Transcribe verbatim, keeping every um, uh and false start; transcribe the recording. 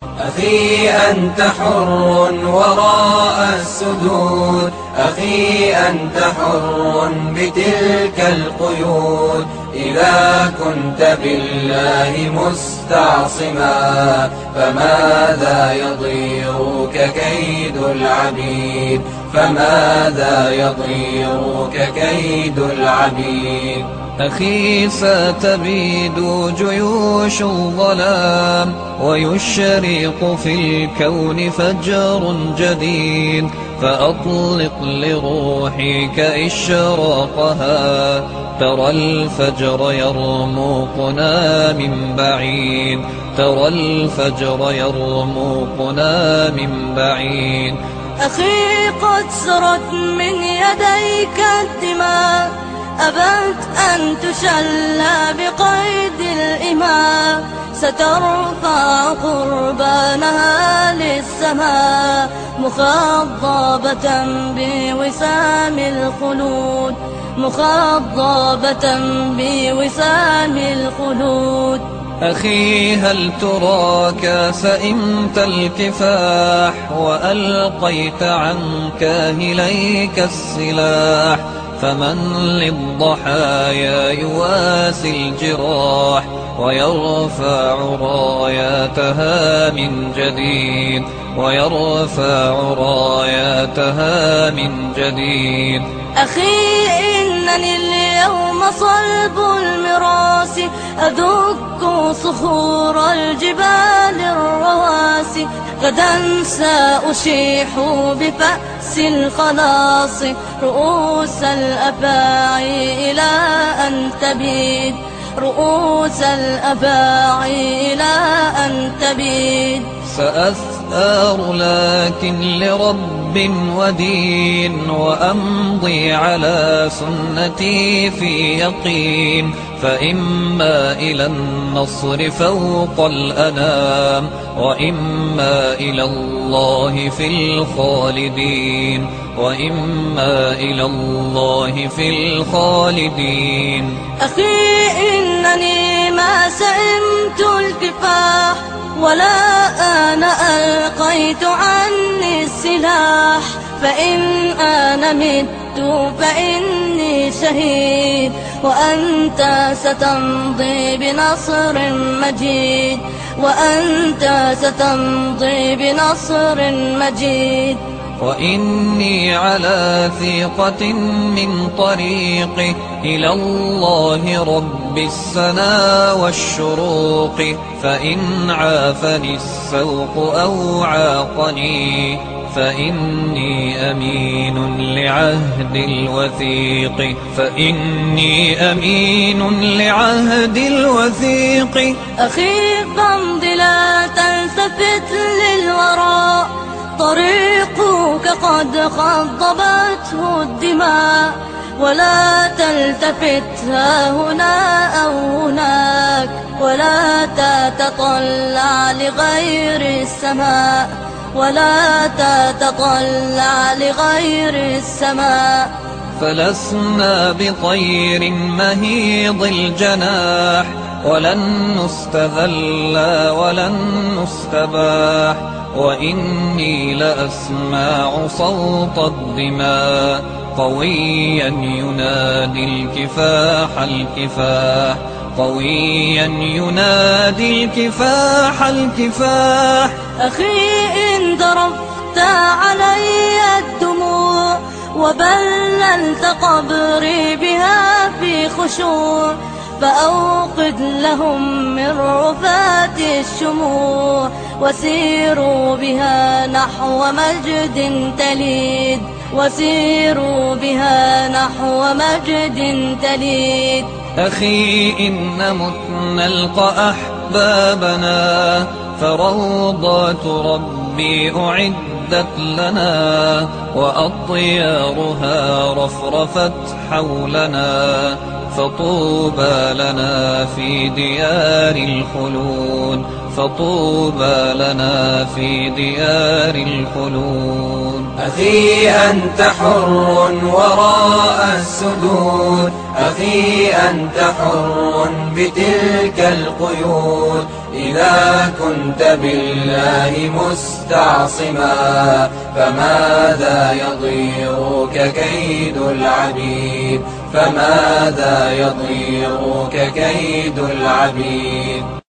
أخي أنت حر وراء السدود، أخي أنت حر بتلك القيود. إذا كنت بالله مستعصما فماذا يضيرك كيد العبيد، فماذا يضيرك كيد العبيد. أخي ستبيد جيوش الظلام ويشرق في الكون فجر جديد، فأطلق لروحك إشراقها. ترى الفجر يرموقنا من بعيد، ترى الفجر يرموقنا من بعيد. أخي قد سرت من يديك الدماء، أبت أن تشلى بقيد الإماء. سترفع قربانها للسماء مخضبة بوسام الخلود، مخضبة بوسام الخلود. أخي هل تراك سئمت الكفاح وألقيت عن كاهليك السلاح؟ فمن للضحايا يواسي الجراح ويرفع راياتها من جديد، ويرفع راياتها من جديد. أخي إنني اليوم صلب المراس، أدك صخور الجبال الرواسي. غدا سأشيح بفأس الخلاص رؤوس الأفاعي إلى أن تبيد، رؤوس الأفاعي إلى أن تبيد. سأثار لكن لرب ودين، وأمضي على سنتي في يقين. فإما إلى النصر فوق الأنام، وإما إلى الله في الخالدين، وإما إلى الله في الخالدين. أخي إنني ما سئمت الكفاح، ولا أنا ألقيت عني السلاح. فإن أنا مت فإني شهيد، وأنت ستمضي بنصر مجيد، وأنت ستمضي بنصر مجيد. وإني على ثقة من طريقي إلى الله رب السنا والشروق. فإن عافني السوق أو عاقني فإني أمين لعهد الوثيق، فإني أمين لعهد الوثيق. أخي فامض لا تلتفت للوراء، طريقك قد خضبته الدماء. ولا تلتفت ها هنا أو هناك، ولا تتطلع لغير السماء، ولا تتطلع لغير السماء. فلسنا بطير مهيض الجناح، ولن نستذل ولن نستباح. وإني لأسمع صوت الدماء قويا ينادي الكفاح الكفاح، قويا ينادي الكفاح الكفاح. أخي إن ضربت علي الدموع وبللت قبري بها في خشوع، فأوقد لهم من رفات الشموع، وسيروا بها نحو مجد تليد، وسيروا بها نحو مجد تليد. أخي إن مت نلقى أحبابنا، فروضات ربي أعدت لنا، وأطيارها رفرفت حولنا. فطوبى لنا في ديار الخلود، فطوبى لنا في ديار الخلود. أخي أنت حر وراء السدود، أخي أنت حر بتلك القيود. إذا كنت بالله مستعصما فماذا يضيرك كيد العبيد، فماذا يضيرك كيد العبيد.